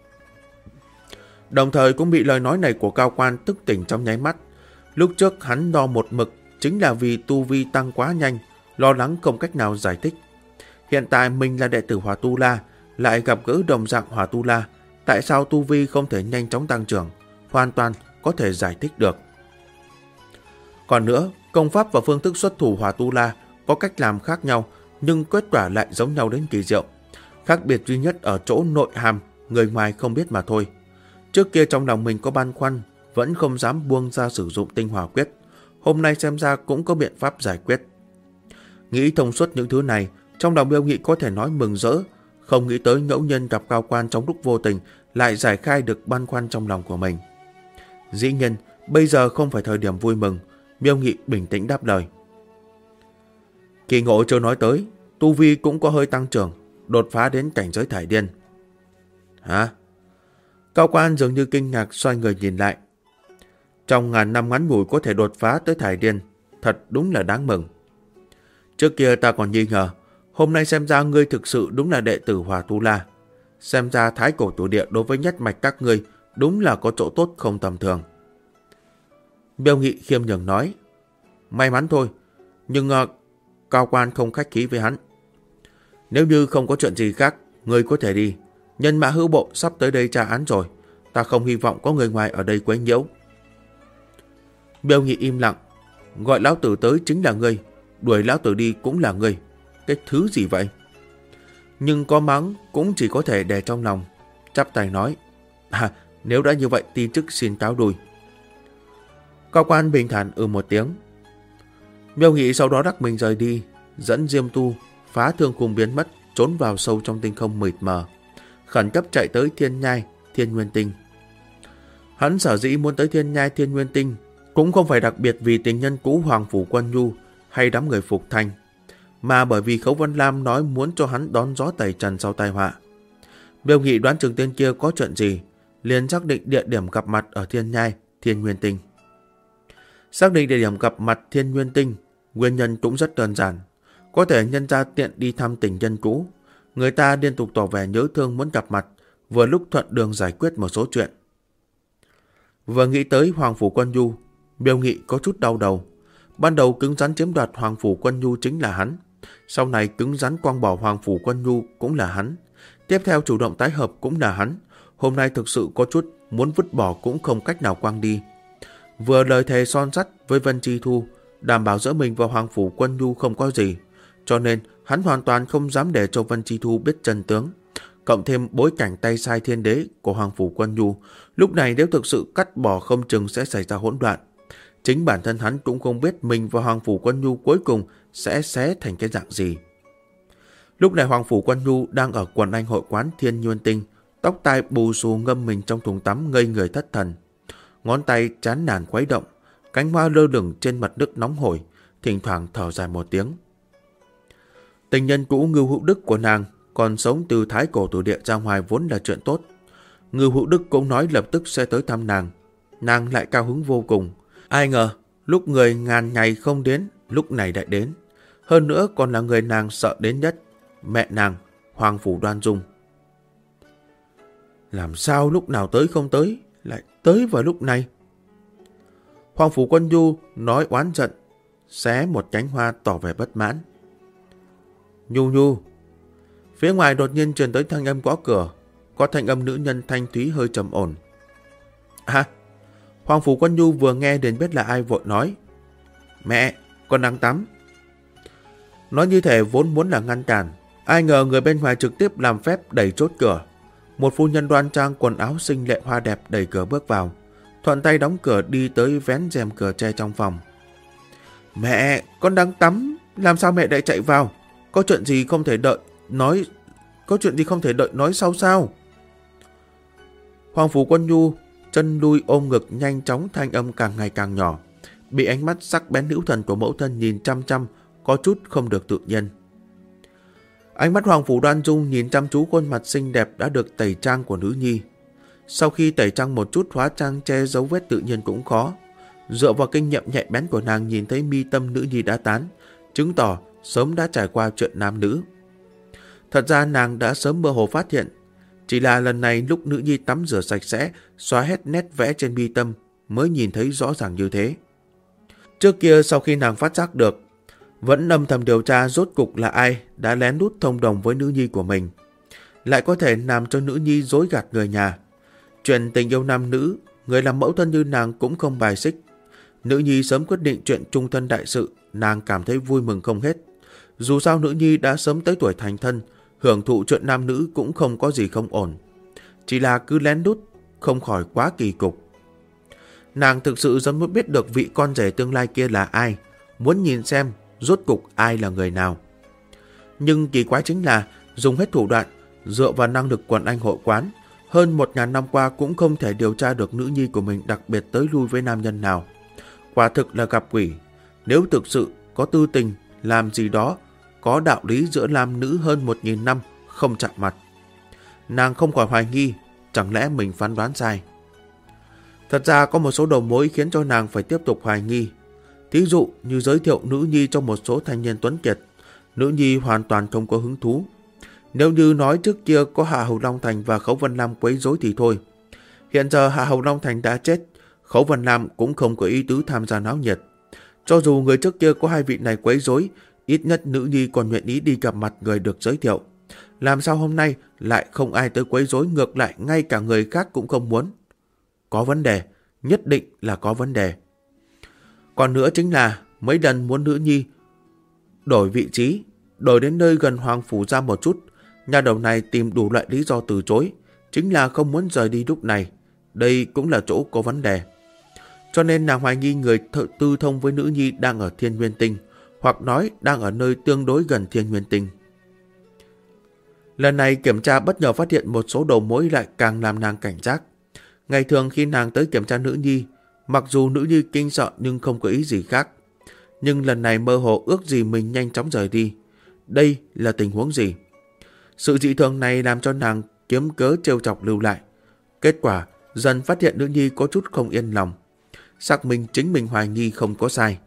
Đồng thời cũng bị lời nói này của cao quan tức tỉnh trong nháy mắt. Lúc trước hắn đo một mực chính là vì tu vi tăng quá nhanh, lo lắng không cách nào giải thích. Hiện tại mình là đệ tử Hỏa Tu La, lại gặp gỡ đồng dạng Hỏa Tu La, tại sao tu vi không thể nhanh chóng tăng trưởng? Hoàn toàn có thể giải thích được. Còn nữa, công pháp và phương thức xuất thủ Hỏa Tu La có cách làm khác nhau, nhưng kết quả lại giống nhau đến kỳ diệu. Khác biệt duy nhất ở chỗ nội hàm, người ngoài không biết mà thôi. Trước kia trong lòng mình có băn khoăn, vẫn không dám buông ra sử dụng tinh hỏa quyết. Hôm nay xem ra cũng có biện pháp giải quyết. Nghĩ thông suốt những thứ này, trong lòng Miêu Nghị có thể nói mừng rỡ, không nghĩ tới ngẫu nhiên gặp cao quan trong lúc vô tình lại giải khai được băn khoăn trong lòng của mình. Dĩ nhiên, bây giờ không phải thời điểm vui mừng, Miêu Nghị bình tĩnh đáp lời. Kỳ ngộ chưa nói tới, tu vi cũng có hơi tăng trưởng, đột phá đến cảnh giới thải điên. Hả? Cao quan dường như kinh ngạc xoay người nhìn lại. Trong ngàn năm ngắn ngủi có thể đột phá tới thải điên, thật đúng là đáng mừng. Trước kia ta còn nghi ngờ, hôm nay xem ra ngươi thực sự đúng là đệ tử Hỏa Tu La. Xem ra Thái Cổ Tử Địa đối với nhất mạch các ngươi đúng là có chỗ tốt không tầm thường. Miêu Nghị khiêm nhường nói. May mắn thôi, nhưng cao quan không khách khí với hắn. Nếu như không có chuyện gì khác, ngươi có thể đi. Nhân mã hữu bộ sắp tới đây tra án rồi, ta không hy vọng có người ngoài ở đây quấy nhiễu. Miêu Nghị im lặng. Gọi lão tử tới chính là ngươi, đuổi lão tử đi cũng là ngươi. Cái thứ gì vậy? Nhưng có mắng cũng chỉ có thể đè trong lòng. Chắp tay nói. Nếu đã như vậy tin chức xin cáo đuôi. Cao quan bình thản một tiếng. Miêu Nghị sau đó đắc mình rời đi, dẫn Diêm Tu phá thương khung biến mất, trốn vào sâu trong tinh không mịt mờ, khẩn cấp chạy tới Thiên Nhai, Thiên Nguyên Tinh. Hắn sở dĩ muốn tới Thiên Nhai, Thiên Nguyên Tinh cũng không phải đặc biệt vì tình nhân cũ Hoàng Phủ Quân Nhu hay đám người Phục Thanh, mà bởi vì Khấu Vân Lam nói muốn cho hắn đón gió tẩy trần sau tai họa. Miêu Nghị đoán chừng tên kia có chuyện gì, liền xác định địa điểm gặp mặt ở Thiên Nhai, Thiên Nguyên Tinh. Xác định địa điểm gặp mặt Thiên Nguyên Tinh, nguyên nhân cũng rất đơn giản. Có thể nhân ra tiện đi thăm tình nhân cũ, người ta liên tục tỏ vẻ nhớ thương muốn gặp mặt, vừa lúc thuận đường giải quyết một số chuyện. Vừa nghĩ tới Hoàng Phủ Quân Nhu, Miêu Nghị có chút đau đầu. Ban đầu cứng rắn chiếm đoạt Hoàng Phủ Quân Nhu chính là hắn, sau này cứng rắn quăng bỏ Hoàng Phủ Quân Nhu cũng là hắn, tiếp theo chủ động tái hợp cũng là hắn. Hôm nay thực sự có chút muốn vứt bỏ cũng không cách nào quăng đi. Vừa lời thề son sắt với Vân Chi Thu, đảm bảo giữa mình và Hoàng Phủ Quân Nhu không có gì, cho nên hắn hoàn toàn không dám để cho Vân Chi Thu biết chân tướng. Cộng thêm bối cảnh tay sai thiên đế của Hoàng Phủ Quân Nhu, lúc này nếu thực sự cắt bỏ không chừng sẽ xảy ra hỗn loạn. Chính bản thân hắn cũng không biết mình và Hoàng Phủ Quân Nhu cuối cùng sẽ xé thành cái dạng gì. Lúc này Hoàng Phủ Quân Nhu đang ở quần anh hội quán Thiên Nguyên Tinh, tóc tai bù xù ngâm mình trong thùng tắm ngây người thất thần. Ngón tay chán nản khuấy động, cánh hoa lơ lửng trên mặt nước nóng hổi, thỉnh thoảng thở dài một tiếng. Tình nhân cũ Ngưu Hữu Đức của nàng còn sống từ thái cổ tử địa ra ngoài vốn là chuyện tốt. Ngưu Hữu Đức cũng nói lập tức sẽ tới thăm nàng. Nàng lại cao hứng vô cùng. Ai ngờ, lúc người ngàn ngày không đến, lúc này lại đến. Hơn nữa còn là người nàng sợ đến nhất, mẹ nàng, Hoàng Phủ Đoan Dung. Làm sao lúc nào tới không tới, lại tới vào lúc này? Hoàng Phủ Quân Nhu nói oán giận, xé một cánh hoa tỏ vẻ bất mãn. Nhu Nhu. Phía ngoài đột nhiên truyền tới thanh âm gõ cửa, có thanh âm nữ nhân thanh thúy hơi trầm ổn. À, Hoàng Phủ Quân Nhu vừa nghe đến biết là ai vội nói. Mẹ, con đang tắm. Nói như thể vốn muốn là ngăn cản, ai ngờ người bên ngoài trực tiếp làm phép đẩy chốt cửa. Một phu nhân đoan trang quần áo xinh lệ hoa đẹp đẩy cửa bước vào, thuận tay đóng cửa đi tới vén rèm cửa tre trong phòng. Mẹ, con đang tắm, làm sao mẹ lại chạy vào? Có chuyện gì không thể đợi nói sau sao? Hoàng Phủ Quân Nhu chân đuôi ôm ngực nhanh chóng, thanh âm càng ngày càng nhỏ, bị ánh mắt sắc bén hữu thần của mẫu thân nhìn chăm chăm, có chút không được tự nhiên. Ánh mắt Hoàng Phủ Đoan Dung nhìn chăm chú khuôn mặt xinh đẹp đã được tẩy trang của nữ nhi. Sau khi tẩy trang một chút, hóa trang che dấu vết tự nhiên cũng khó. Dựa vào kinh nghiệm nhạy bén của nàng, nhìn thấy mi tâm nữ nhi đã tán, chứng tỏ sớm đã trải qua chuyện nam nữ. Thật ra nàng đã sớm mơ hồ phát hiện, chỉ là lần này lúc nữ nhi tắm rửa sạch sẽ, xóa hết nét vẽ trên mi tâm mới nhìn thấy rõ ràng như thế. Trước kia sau khi nàng phát giác được, vẫn âm thầm điều tra rốt cục là ai đã lén lút thông đồng với nữ nhi của mình, lại có thể làm cho nữ nhi dối gạt người nhà. Chuyện tình yêu nam nữ, người làm mẫu thân như nàng cũng không bài xích. Nữ nhi sớm quyết định chuyện chung thân đại sự, nàng cảm thấy vui mừng không hết. Dù sao nữ nhi đã sớm tới tuổi thành thân, hưởng thụ chuyện nam nữ cũng không có gì không ổn. Chỉ là cứ lén lút, không khỏi quá kỳ cục. Nàng thực sự rất muốn biết được vị con rể tương lai kia là ai, muốn nhìn xem rốt cục ai là người nào. Nhưng kỳ quái chính là dùng hết thủ đoạn, dựa vào năng lực quần anh hội quán, hơn 1000 năm qua cũng không thể điều tra được nữ nhi của mình đặc biệt tới lui với nam nhân nào. Quả thực là gặp quỷ. Nếu thực sự có tư tình làm gì đó có đạo lý giữa nam nữ hơn 1000 năm không chạm mặt, nàng không khỏi hoài nghi, chẳng lẽ mình phán đoán sai. Thật ra có một số đầu mối khiến cho nàng phải tiếp tục hoài nghi. Thí dụ như giới thiệu nữ nhi cho một số thanh niên tuấn kiệt, nữ nhi hoàn toàn không có hứng thú. Nếu như nói trước kia có Hạ Hầu Long Thành và Khấu Vân Lam quấy rối thì thôi. Hiện giờ Hạ Hầu Long Thành đã chết, Khấu Vân Lam cũng không có ý tứ tham gia náo nhiệt. Cho dù người trước kia có hai vị này quấy rối, ít nhất nữ nhi còn nguyện ý đi gặp mặt người được giới thiệu. Làm sao hôm nay lại không ai tới quấy rối, ngược lại ngay cả người khác cũng không muốn? Có vấn đề, nhất định là có vấn đề. Còn nữa chính là mấy lần muốn nữ nhi đổi vị trí, đổi đến nơi gần Hoàng Phủ ra một chút, nhà đầu này tìm đủ loại lý do từ chối, chính là không muốn rời đi lúc này. Đây cũng là chỗ có vấn đề. Cho nên nàng hoài nghi người tư thông với nữ nhi đang ở Thiên Nguyên Tinh, hoặc nói đang ở nơi tương đối gần Thiên Nguyên Tinh. Lần này kiểm tra bất ngờ phát hiện một số đầu mối lại càng làm nàng cảnh giác. Ngày thường khi nàng tới kiểm tra nữ nhi, mặc dù nữ nhi kinh sợ nhưng không có ý gì khác. Nhưng lần này mơ hồ ước gì mình nhanh chóng rời đi. Đây là tình huống gì? Sự dị thường này làm cho nàng kiếm cớ trêu chọc lưu lại. Kết quả dần phát hiện nữ nhi có chút không yên lòng. Xác minh chính mình hoài nghi không có sai.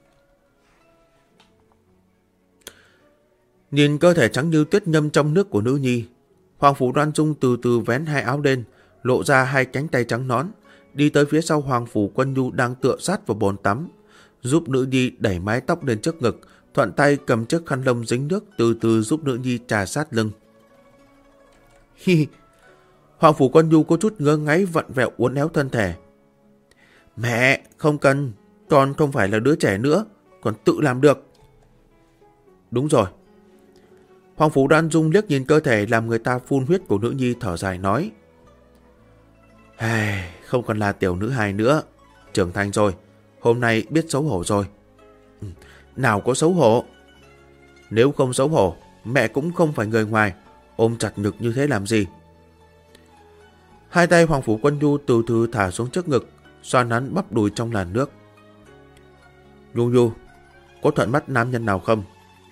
Nhìn cơ thể trắng như tuyết ngâm trong nước của nữ nhi, Hoàng Phủ Đoan Dung từ từ vén hai áo lên, lộ ra hai cánh tay trắng nõn, đi tới phía sau Hoàng Phủ Quân Nhu đang tựa sát vào bồn tắm, giúp nữ nhi đẩy mái tóc lên trước ngực, thuận tay cầm chiếc khăn lông dính nước từ từ giúp nữ nhi trà sát lưng. Hi, Hoàng Phủ Quân Nhu có chút ngơ ngáy vặn vẹo uốn éo thân thể. Mẹ, không cần, con không phải là đứa trẻ nữa, còn tự làm được. Đúng rồi. Hoàng Phủ Đoan Dung liếc nhìn cơ thể làm người ta phun huyết của nữ nhi, thở dài nói. Không còn là tiểu nữ hài nữa, trưởng thành rồi, hôm nay biết xấu hổ rồi. Nào có xấu hổ. Nếu không xấu hổ, mẹ cũng không phải người ngoài, ôm chặt ngực như thế làm gì. Hai tay Hoàng Phủ Quân Nhu từ từ thả xuống trước ngực, xoa nắn bắp đùi trong làn nước. Nhu Nhu, có thuận mắt nam nhân nào không?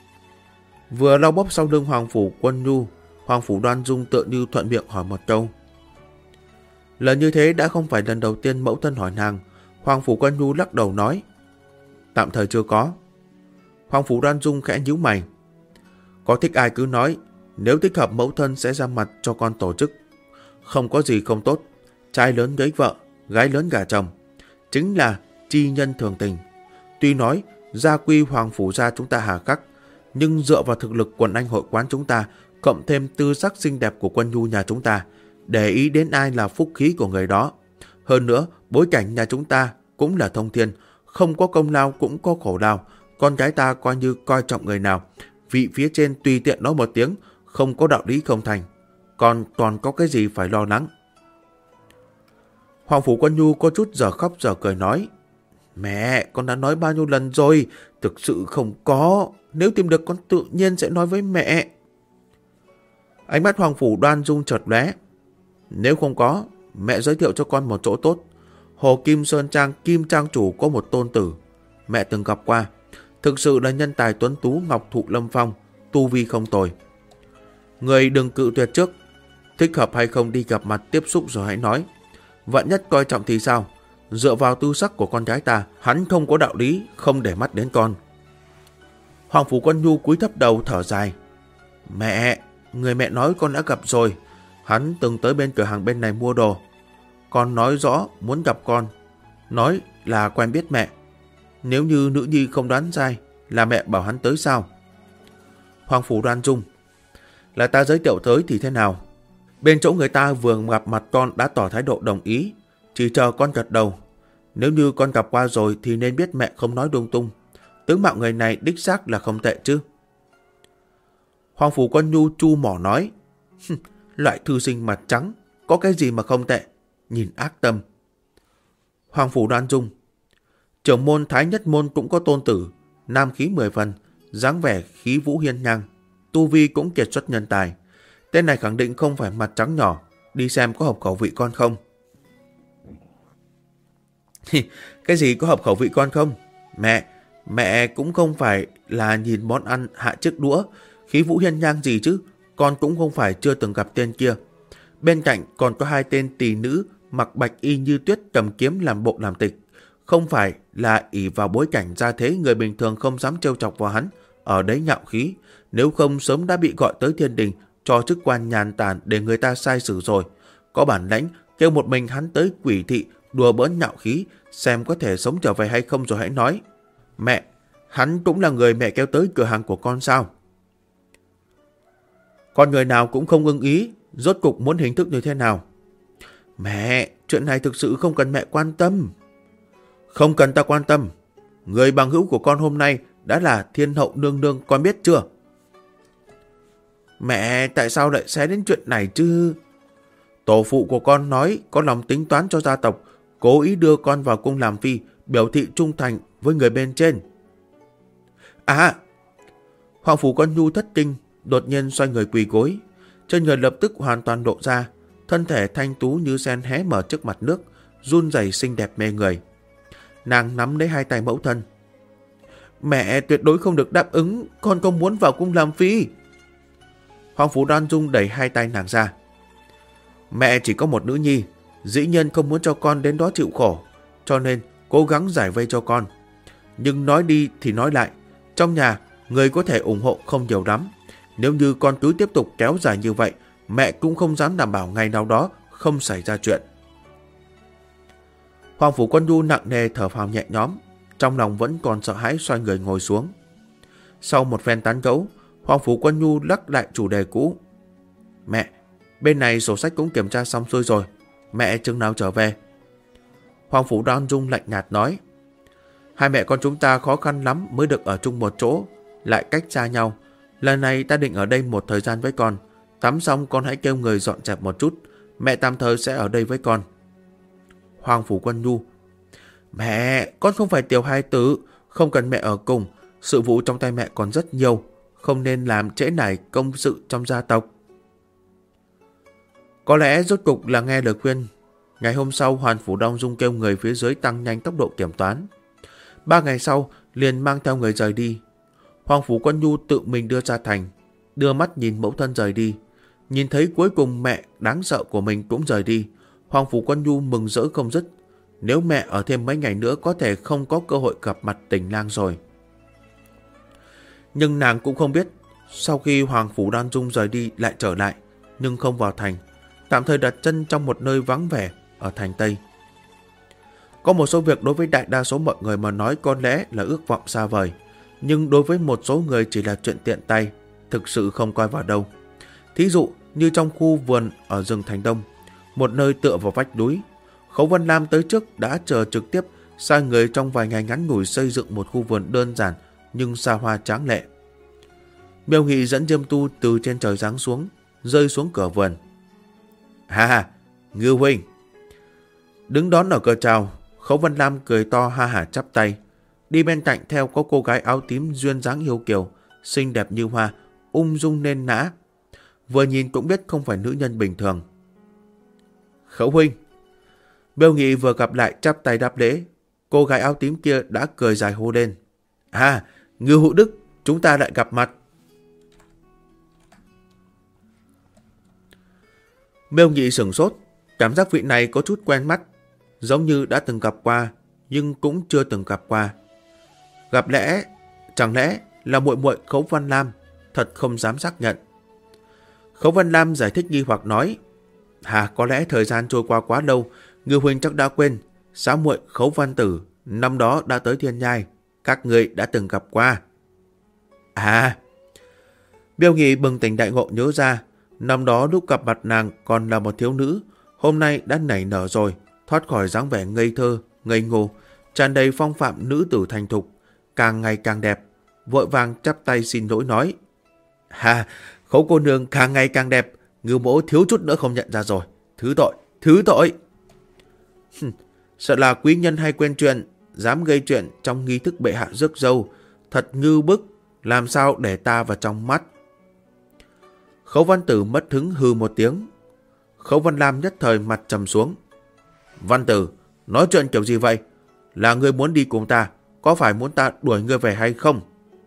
Vừa lau bóp sau lưng Hoàng Phủ Quân Nhu, Hoàng Phủ Đoan Dung tựa như thuận miệng hỏi một câu. Lần như thế đã không phải lần đầu tiên mẫu thân hỏi nàng. Hoàng Phủ Quân Nhu lắc đầu nói. Tạm thời chưa có. Hoàng Phủ Đoan Dung khẽ nhíu mày. Có thích ai cứ nói, nếu thích hợp mẫu thân sẽ ra mặt cho con tổ chức. Không có gì không tốt, trai lớn lấy vợ, gái lớn gả chồng, chính là chi nhân thường tình. Tuy nói gia quy Hoàng Phủ gia chúng ta hà khắc, nhưng dựa vào thực lực quần anh hội quán chúng ta, cộng thêm tư sắc xinh đẹp của Quân Nhu nhà chúng ta, để ý đến ai là phúc khí của người đó. Hơn nữa, bối cảnh nhà chúng ta cũng là thông thiên, không có công lao cũng có khổ lao. Con gái ta coi như coi trọng người nào, vị phía trên tùy tiện nói một tiếng, không có đạo lý không thành. Còn có cái gì phải lo lắng? Hoàng Phủ Quân Nhu có chút giờ khóc giờ cười nói. Mẹ, con đã nói bao nhiêu lần rồi, thực sự không có. Nếu tìm được con tự nhiên sẽ nói với mẹ. Ánh mắt Hoàng Phủ Đoan Dung chợt lóe. Nếu không có, mẹ giới thiệu cho con một chỗ tốt. Hồ Kim Sơn Trang Kim Trang chủ có một tôn tử, mẹ từng gặp qua. Thực sự là nhân tài tuấn tú, ngọc thụ lâm phong, tu vi không tồi. Người đừng cự tuyệt trước. Thích hợp hay không đi gặp mặt tiếp xúc rồi hãy nói. Vạn nhất coi trọng thì sao? Dựa vào tư sắc của con gái ta, hắn không có đạo lý không để mắt đến con. Hoàng Phủ Quân Nhu cúi thấp đầu thở dài. Mẹ, người mẹ nói con đã gặp rồi. Hắn từng tới bên cửa hàng bên này mua đồ. Con nói rõ muốn gặp con, nói là quen biết mẹ. Nếu như nữ nhi không đoán sai, là mẹ bảo hắn tới sao? Hoàng Phủ Đoan Dung. Là ta giới thiệu tới thì thế nào? Bên chỗ người ta vừa gặp mặt con đã tỏ thái độ đồng ý, chỉ chờ con gật đầu. Nếu như con gặp qua rồi thì nên biết mẹ không nói lung tung. Tướng mạo người này đích xác là không tệ chứ. Hoàng Phủ Quân Nhu chu mỏ nói. Loại thư sinh mặt trắng, có cái gì mà không tệ, nhìn ác tâm. Hoàng Phủ Đoan Dung. Trưởng môn Thái Nhất Môn cũng có tôn tử, nam khí 10 phần, dáng vẻ khí vũ hiên ngang, tu vi cũng kiệt xuất nhân tài. Tên này khẳng định không phải mặt trắng nhỏ, đi xem có hợp khẩu vị con không. Cái gì có hợp khẩu vị con không? Mẹ cũng không phải là nhìn món ăn hạ chiếc đũa, khí vũ hiên ngang gì chứ, con cũng không phải chưa từng gặp tên kia. Bên cạnh còn có hai tên tỳ nữ mặc bạch y như tuyết cầm kiếm làm bộ làm tịch. Không phải là ỷ vào bối cảnh ra thế người bình thường không dám trêu chọc vào hắn, ở đấy nhạo khí. Nếu không sớm đã bị gọi tới thiên đình cho chức quan nhàn tản để người ta sai xử rồi. Có bản lãnh kêu một mình hắn tới quỷ thị đùa bỡn nhạo khí, xem có thể sống trở về hay không rồi hãy nói. Mẹ, hắn cũng là người mẹ kéo tới cửa hàng của con sao? Con người nào cũng không ưng ý, rốt cục muốn hình thức như thế nào? Mẹ, chuyện này thực sự không cần mẹ quan tâm. Không cần ta quan tâm. Người bằng hữu của con hôm nay đã là Thiên Hậu nương nương, con biết chưa? Mẹ, tại sao lại xé đến chuyện này chứ? Tổ phụ của con nói có lòng tính toán cho gia tộc, cố ý đưa con vào cung làm phi, biểu thị trung thành với người bên trên. À! Hoàng Phủ Quân Nhu thất kinh, đột nhiên xoay người quỳ gối. Trên người lập tức hoàn toàn lộ ra, thân thể thanh tú như sen hé mở trước mặt nước, run rẩy xinh đẹp mê người. Nàng nắm lấy hai tay mẫu thân. Mẹ tuyệt đối không được đáp ứng, con không muốn vào cung làm phi. Hoàng Phủ Đoan Dung đẩy hai tay nàng ra. Mẹ chỉ có một nữ nhi, dĩ nhiên không muốn cho con đến đó chịu khổ, cho nên cố gắng giải vây cho con. Nhưng nói đi thì nói lại, trong nhà người có thể ủng hộ không nhiều lắm. Nếu như con cứ tiếp tục kéo dài như vậy, mẹ cũng không dám đảm bảo ngày nào đó không xảy ra chuyện. Hoàng Phủ Quân Nhu nặng nề thở phào nhẹ nhõm, trong lòng vẫn còn sợ hãi, xoay người ngồi xuống. Sau một phen tán gẫu, Hoàng Phủ Quân Nhu lắc lại chủ đề cũ. Mẹ, bên này sổ sách cũng kiểm tra xong xuôi rồi, mẹ chừng nào trở về? Hoàng Phủ Đoan Dung lạnh nhạt nói. Hai mẹ con chúng ta khó khăn lắm mới được ở chung một chỗ, lại cách xa nhau. Lần này ta định ở đây một thời gian với con, tắm xong con hãy kêu người dọn dẹp một chút, mẹ tạm thời sẽ ở đây với con. Hoàng Phủ Quân Nhu. Mẹ, con không phải tiểu hài tử, không cần mẹ ở cùng, sự vụ trong tay mẹ còn rất nhiều, không nên làm trễ nải công sự trong gia tộc. Có lẽ rốt cục là nghe lời khuyên. Ngày hôm sau, Hoàng Phủ Đoan Dung kêu người phía dưới tăng nhanh tốc độ kiểm toán. 3 ngày sau, liền mang theo người rời đi. Hoàng Phủ Quân Nhu tự mình đưa ra thành, đưa mắt nhìn mẫu thân rời đi. Nhìn thấy cuối cùng mẹ đáng sợ của mình cũng rời đi, Hoàng Phủ Quân Nhu mừng rỡ không dứt. Nếu mẹ ở thêm mấy ngày nữa có thể không có cơ hội gặp mặt Tình Lang rồi. Nhưng nàng cũng không biết, sau khi Hoàng Phủ Đoan Dung rời đi lại trở lại, nhưng không vào thành, tạm thời đặt chân trong một nơi vắng vẻ ở thành Tây. Có một số việc đối với đại đa số mọi người mà nói có lẽ là ước vọng xa vời, nhưng đối với một số người chỉ là chuyện tiện tay, thực sự không coi vào đâu. Thí dụ như trong khu vườn ở rừng Thành Đông, một nơi tựa vào vách núi, Khấu Vân Lam tới trước đã chờ trực tiếp sai người trong vài ngày ngắn ngủi xây dựng một khu vườn đơn giản nhưng xa hoa tráng lệ. Miêu Nghị dẫn Diêm Tu từ trên trời giáng xuống, rơi xuống cửa vườn. Ha ha, Ngư huynh. Đứng đón ở cửa chào, Khấu Vân Lam cười to ha hả chắp tay. Đi bên cạnh theo có cô gái áo tím duyên dáng yêu kiều, xinh đẹp như hoa, ung dung nên nã. Vừa nhìn cũng biết không phải nữ nhân bình thường. Khấu huynh. Miêu Nghị vừa gặp lại chắp tay đáp lễ. Cô gái áo tím kia đã cười dài hô lên. À, Ngư Hữu Đức, chúng ta lại gặp mặt. Miêu Nghị sửng sốt, cảm giác vị này có chút quen mắt, giống như đã từng gặp qua, nhưng cũng chưa từng gặp qua. Chẳng lẽ là muội muội Khấu Văn Lam? Thật không dám xác nhận. Khấu Văn Lam giải thích nghi hoặc nói, có lẽ thời gian trôi qua quá lâu, Ngư huynh chắc đã quên, xá muội Khấu Văn Tử năm đó đã tới Thiên Nhai, các người đã từng gặp qua. Miêu Nghị bừng tỉnh đại ngộ nhớ ra, năm đó lúc gặp mặt nàng còn là một thiếu nữ, hôm nay đã nảy nở rồi, thoát khỏi dáng vẻ ngây thơ, ngây ngô, tràn đầy phong phạm nữ tử thành thục, càng ngày càng đẹp, vội vàng chắp tay xin lỗi nói. Khấu cô nương càng ngày càng đẹp, Ngư mỗ thiếu chút nữa không nhận ra rồi, thứ tội. Sợ là quý nhân hay quên chuyện, dám gây chuyện trong nghi thức bệ hạ rước dâu, thật ngư bức, làm sao để ta vào trong mắt. Khấu Văn Tử mất hứng hừ một tiếng. Khấu Văn Lam nhất thời mặt trầm xuống. Văn Tử, nói chuyện kiểu gì vậy? Là ngươi muốn đi cùng ta, có phải muốn ta đuổi ngươi về hay không?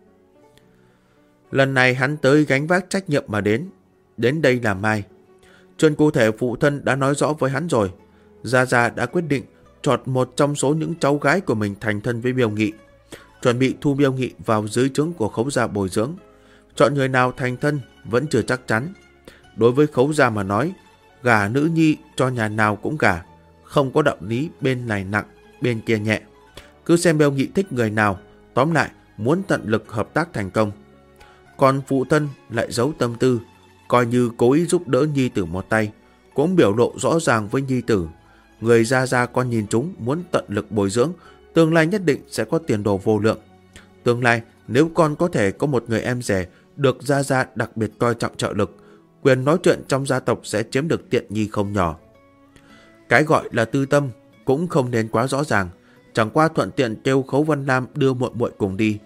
Lần này hắn tới gánh vác trách nhiệm mà đến đây làm mai. Chuyện cụ thể phụ thân đã nói rõ với hắn rồi. Gia Gia đã quyết định chọn một trong số những cháu gái của mình thành thân với Miêu Nghị, chuẩn bị thu Miêu Nghị vào dưới trướng của Khấu gia bồi dưỡng. Chọn người nào thành thân vẫn chưa chắc chắn. Đối với Khấu gia mà nói, gả nữ nhi cho nhà nào cũng gả, không có đạo lý bên này nặng, bên kia nhẹ. Cứ xem Miêu Nghị thích người nào, tóm lại muốn tận lực hợp tác thành công. Còn phụ thân lại giấu tâm tư, coi như cố ý giúp đỡ nhi tử một tay, cũng biểu lộ rõ ràng với nhi tử. Người Gia Gia con nhìn chúng muốn tận lực bồi dưỡng, tương lai nhất định sẽ có tiền đồ vô lượng. Tương lai nếu con có thể có một người em rể được Gia Gia đặc biệt coi trọng trợ lực, quyền nói chuyện trong gia tộc sẽ chiếm được tiện nghi không nhỏ. Cái gọi là tư tâm cũng không nên quá rõ ràng, chẳng qua thuận tiện kêu Khấu Văn Lam đưa muội muội cùng đi.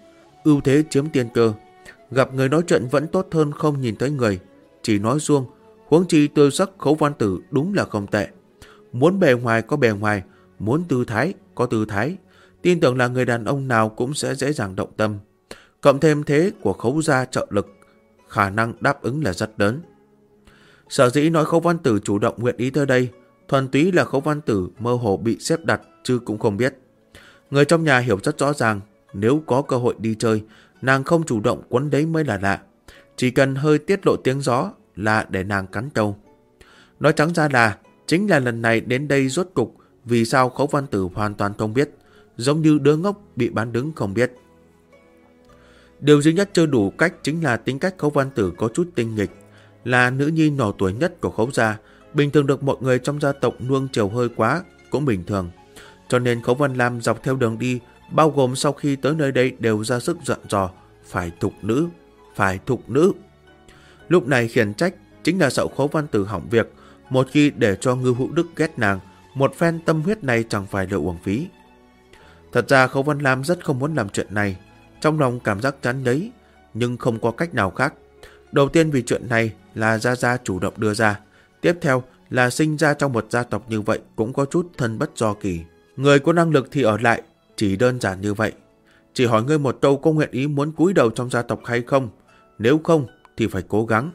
ưu thế chiếm tiên cơ. Gặp người nói chuyện vẫn tốt hơn không nhìn thấy người, chỉ nói suông. Huống chi tư sắc Khấu Văn Tử đúng là không tệ. Muốn bề ngoài có bề ngoài, muốn tư thái có tư thái. Tin tưởng là người đàn ông nào cũng sẽ dễ dàng động tâm. Cộng thêm thế của Khấu gia trợ lực, khả năng đáp ứng là rất lớn. Sở dĩ nói Khấu Văn Tử chủ động nguyện ý tới đây, thuần túy là Khấu Văn Tử mơ hồ bị xếp đặt chứ cũng không biết. Người trong nhà hiểu rất rõ ràng, nếu có cơ hội đi chơi, nàng không chủ động quấn đấy mới là lạ. Chỉ cần hơi tiết lộ tiếng gió là để nàng cắn trâu. Nói trắng ra là, chính là lần này đến đây rốt cục, vì sao Khấu Văn Tử hoàn toàn không biết, giống như đứa ngốc bị bán đứng không biết. Điều duy nhất chưa đủ cách chính là tính cách Khấu Văn Tử có chút tinh nghịch, là nữ nhi nhỏ tuổi nhất của Khấu gia, bình thường được mọi người trong gia tộc nuông chiều hơi quá cũng bình thường. Cho nên Khấu Văn Lam dọc theo đường đi, bao gồm sau khi tới nơi đây đều ra sức dặn dò, phải thục nữ, phải thục nữ. Lúc này khiển trách chính là sợ Khấu Văn Tử hỏng việc, một khi để cho Ngưu Hữu Đức ghét nàng, một phen tâm huyết này chẳng phải là uổng phí. Thật ra Khấu Văn Lam rất không muốn làm chuyện này, trong lòng cảm giác chán đấy, nhưng không có cách nào khác. Đầu tiên vì chuyện này là Gia Gia chủ động đưa ra, tiếp theo là sinh ra trong một gia tộc như vậy cũng có chút thân bất do kỳ. Người có năng lực thì ở lại, chỉ đơn giản như vậy. Chỉ hỏi ngươi một câu có nguyện ý muốn cúi đầu trong gia tộc hay không, nếu không thì phải cố gắng.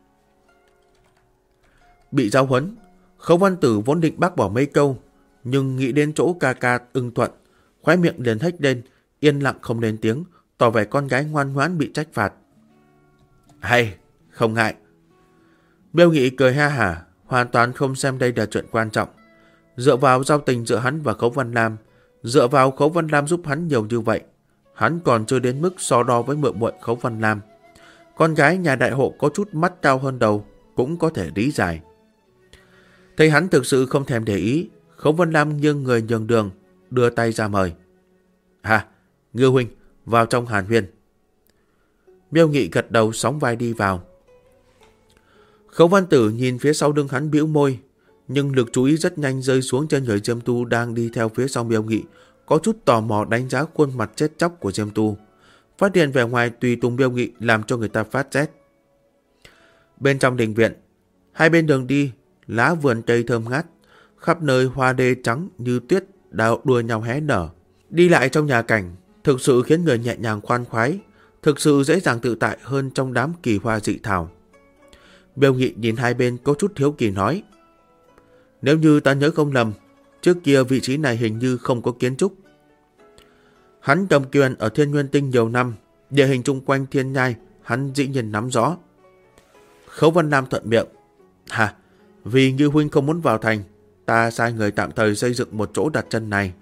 Bị giáo huấn, Khấu Văn Tử vốn định bác bỏ mấy câu, nhưng nghĩ đến chỗ ca ca ưng thuận, khóe miệng liền hếch lên, yên lặng không lên tiếng, tỏ vẻ con gái ngoan ngoãn bị trách phạt. Hay, không ngại. Miêu Nghị cười ha hả, hoàn toàn không xem đây là chuyện quan trọng. Dựa vào giao tình giữa hắn và Khấu Văn Lam, dựa vào Khấu Văn Lam giúp hắn nhiều như vậy, hắn còn chưa đến mức so đo với muội muội Khấu Văn Lam. Con gái nhà đại hộ có chút mắt cao hơn đầu, cũng có thể lý giải. Thấy hắn thực sự không thèm để ý, Khấu Văn Lam nghiêng người nhường đường, đưa tay ra mời. Ngưu huynh, vào trong hàn huyên. Miêu Nghị gật đầu sóng vai đi vào. Khấu Văn Tử nhìn phía sau lưng hắn bĩu môi, nhưng lực chú ý rất nhanh rơi xuống trên người Diêm Tu đang đi theo phía sau Miêu Nghị, có chút tò mò đánh giá khuôn mặt chết chóc của Diêm Tu. Phát hiện vẻ ngoài tùy tùng Miêu Nghị làm cho người ta phát rét. Bên trong đình viện, hai bên đường đi, lá vườn cây thơm ngát, khắp nơi hoa đê trắng như tuyết đua nhau hé nở. Đi lại trong nhà cảnh, thực sự khiến người nhẹ nhàng khoan khoái, thực sự dễ dàng tự tại hơn trong đám kỳ hoa dị thảo. Miêu Nghị nhìn hai bên có chút hiếu kỳ nói. Nếu như ta nhớ không lầm, trước kia vị trí này hình như không có kiến trúc. Hắn cầm quyền ở Thiên Nguyên Tinh nhiều năm, địa hình chung quanh thiên nhai hắn dĩ nhiên nắm rõ. Khấu Văn Lam thuận miệng. Vì Như huynh không muốn vào thành, ta sai người tạm thời xây dựng một chỗ đặt chân này.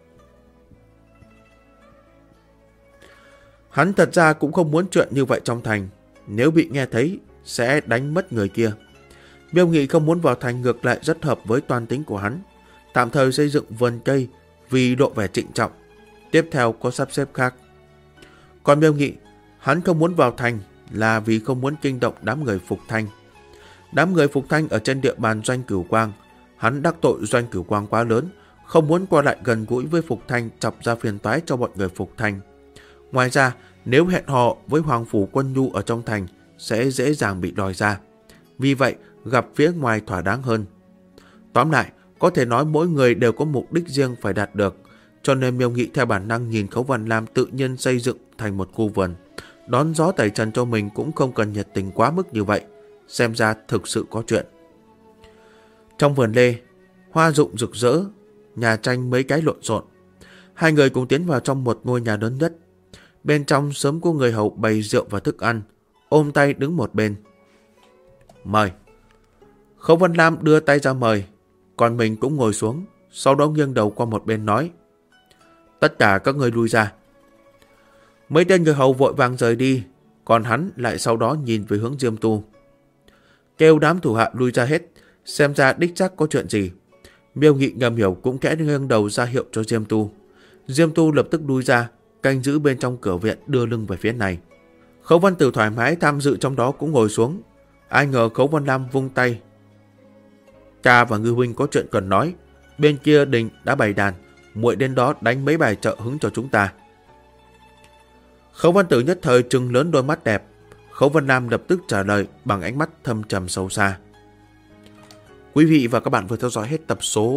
Hắn thật ra cũng không muốn chuyện như vậy trong thành, nếu bị nghe thấy sẽ đánh mất người kia. Miêu Nghị không muốn vào thành ngược lại rất hợp với toan tính của hắn, tạm thời xây dựng vườn cây vì lộ vẻ trịnh trọng, tiếp theo có sắp xếp khác. Còn Miêu Nghị, hắn không muốn vào thành là vì không muốn kinh động đám người Phục Thanh. Đám người Phục Thanh ở trên địa bàn Doanh Cửu Quang, hắn đắc tội Doanh Cửu Quang quá lớn, không muốn qua lại gần gũi với Phục Thanh chọc ra phiền toái cho bọn người Phục Thanh. Ngoài ra, nếu hẹn hò với Hoàng Phủ Quân Nhu ở trong thành sẽ dễ dàng bị đòi ra. Vì vậy, gặp phía ngoài thỏa đáng hơn. Tóm lại, có thể nói mỗi người đều có mục đích riêng phải đạt được, cho nên Miêu Nghị theo bản năng nhìn Khấu Văn Lam tự nhiên xây dựng thành một khu vườn. Đón gió tẩy trần cho mình cũng không cần nhiệt tình quá mức như vậy, xem ra thực sự có chuyện. Trong vườn lê, hoa rụng rực rỡ, nhà tranh mấy cái lộn xộn. Hai người cùng tiến vào trong một ngôi nhà lớn nhất. Bên trong sớm có người hầu bày rượu và thức ăn, ôm tay đứng một bên. Mời. Khấu Văn Lam đưa tay ra mời, còn mình cũng ngồi xuống, sau đó nghiêng đầu qua một bên nói. Tất cả các người lui ra. Mấy tên người hầu vội vàng rời đi, còn hắn lại sau đó nhìn về hướng Diêm Tu. Kêu đám thủ hạ lui ra hết, xem ra đích xác có chuyện gì. Miêu Nghị ngầm hiểu cũng kẽ nghiêng đầu ra hiệu cho Diêm Tu. Diêm Tu lập tức lui ra, canh giữ bên trong cửa viện đưa lưng về phía này. Khấu Văn Tử thoải mái tham dự trong đó cũng ngồi xuống. Ai ngờ Khấu Văn Lam vung tay. Cha và Ngư huynh có chuyện cần nói. Bên kia đình đã bày đàn, muội đến đó đánh mấy bài trợ hứng cho chúng ta. Khấu Văn Tử nhất thời trừng lớn đôi mắt đẹp. Khấu Vân Nam lập tức trả lời bằng ánh mắt thâm trầm sâu xa. Quý vị và các bạn vừa theo dõi hết tập số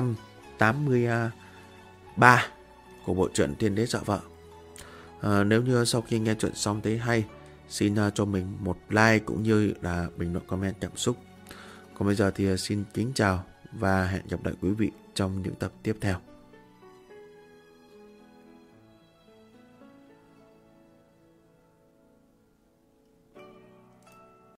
383 của bộ truyện Tiên Đế Dọa Vợ. Nếu như sau khi nghe chuyện xong thấy hay, xin cho mình một like cũng như là bình luận comment cảm xúc. Còn bây giờ thì xin kính chào và hẹn gặp lại quý vị trong những tập tiếp theo.